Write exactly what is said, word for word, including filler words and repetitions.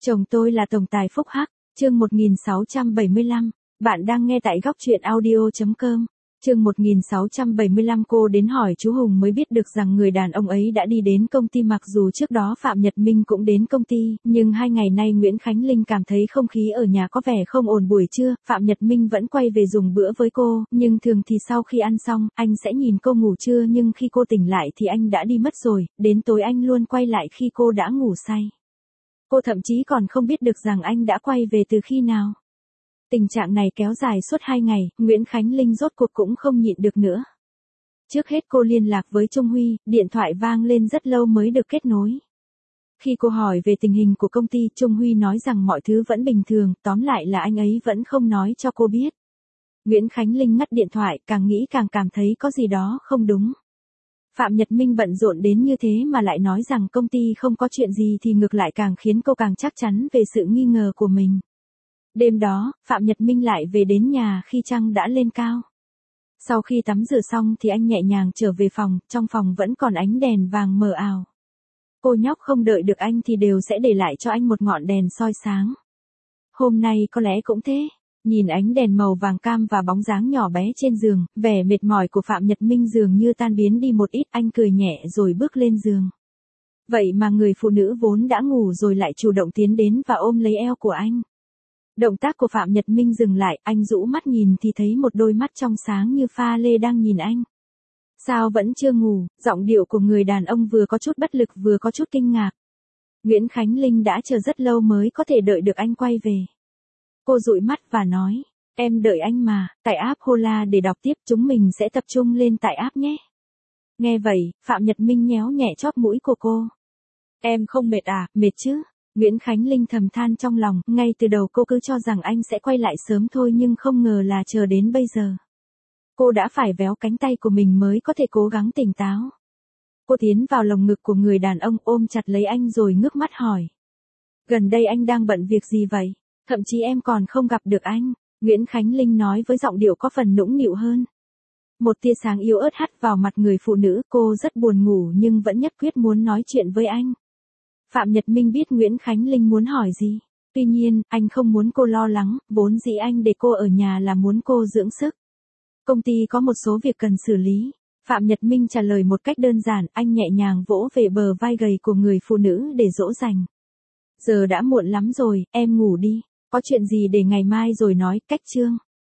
Chồng tôi là tổng tài phúc hắc, chương một nghìn sáu trăm bảy mươi lăm, bạn đang nghe tại góc truyện audio chấm com. Chương một nghìn sáu trăm bảy mươi lăm cô đến hỏi chú Hùng mới biết được rằng người đàn ông ấy đã đi đến công ty mặc dù trước đó Phạm Nhật Minh cũng đến công ty, nhưng hai ngày nay Nguyễn Khánh Linh cảm thấy không khí ở nhà có vẻ không ổn. Buổi trưa, Phạm Nhật Minh vẫn quay về dùng bữa với cô, nhưng thường thì sau khi ăn xong, anh sẽ nhìn cô ngủ trưa nhưng khi cô tỉnh lại thì anh đã đi mất rồi, đến tối anh luôn quay lại khi cô đã ngủ say. Cô thậm chí còn không biết được rằng anh đã quay về từ khi nào. Tình trạng này kéo dài suốt hai ngày, Nguyễn Khánh Linh rốt cuộc cũng không nhịn được nữa. Trước hết cô liên lạc với Trung Huy, điện thoại vang lên rất lâu mới được kết nối. Khi cô hỏi về tình hình của công ty, Trung Huy nói rằng mọi thứ vẫn bình thường, tóm lại là anh ấy vẫn không nói cho cô biết. Nguyễn Khánh Linh ngắt điện thoại, càng nghĩ càng cảm thấy có gì đó không đúng. Phạm Nhật Minh bận rộn đến như thế mà lại nói rằng công ty không có chuyện gì thì ngược lại càng khiến cô càng chắc chắn về sự nghi ngờ của mình. Đêm đó, Phạm Nhật Minh lại về đến nhà khi trăng đã lên cao. Sau khi tắm rửa xong thì anh nhẹ nhàng trở về phòng, trong phòng vẫn còn ánh đèn vàng mờ ảo. Cô nhóc không đợi được anh thì đều sẽ để lại cho anh một ngọn đèn soi sáng. Hôm nay có lẽ cũng thế. Nhìn ánh đèn màu vàng cam và bóng dáng nhỏ bé trên giường, vẻ mệt mỏi của Phạm Nhật Minh dường như tan biến đi một ít, anh cười nhẹ rồi bước lên giường. Vậy mà người phụ nữ vốn đã ngủ rồi lại chủ động tiến đến và ôm lấy eo của anh. Động tác của Phạm Nhật Minh dừng lại, anh rũ mắt nhìn thì thấy một đôi mắt trong sáng như pha lê đang nhìn anh. Sao vẫn chưa ngủ? Giọng điệu của người đàn ông vừa có chút bất lực vừa có chút kinh ngạc. Nguyễn Khánh Linh đã chờ rất lâu mới có thể đợi được anh quay về. Cô dụi mắt và nói, em đợi anh mà, tải app Hola để đọc tiếp, chúng mình sẽ tập trung lên tải app nhé. Nghe vậy, Phạm Nhật Minh nhéo nhẹ chóp mũi của cô. Em không mệt à? Mệt chứ? Nguyễn Khánh Linh thầm than trong lòng, ngay từ đầu cô cứ cho rằng anh sẽ quay lại sớm thôi nhưng không ngờ là chờ đến bây giờ. Cô đã phải véo cánh tay của mình mới có thể cố gắng tỉnh táo. Cô tiến vào lồng ngực của người đàn ông ôm chặt lấy anh rồi ngước mắt hỏi. Gần đây anh đang bận việc gì vậy? Thậm chí em còn không gặp được anh, Nguyễn Khánh Linh nói với giọng điệu có phần nũng nịu hơn. Một tia sáng yếu ớt hắt vào mặt người phụ nữ, cô rất buồn ngủ nhưng vẫn nhất quyết muốn nói chuyện với anh. Phạm Nhật Minh biết Nguyễn Khánh Linh muốn hỏi gì. Tuy nhiên, anh không muốn cô lo lắng, vốn dĩ anh để cô ở nhà là muốn cô dưỡng sức. Công ty có một số việc cần xử lý. Phạm Nhật Minh trả lời một cách đơn giản, anh nhẹ nhàng vỗ về bờ vai gầy của người phụ nữ để dỗ dành. Giờ đã muộn lắm rồi, em ngủ đi. Có chuyện gì để ngày mai rồi nói, cách chương.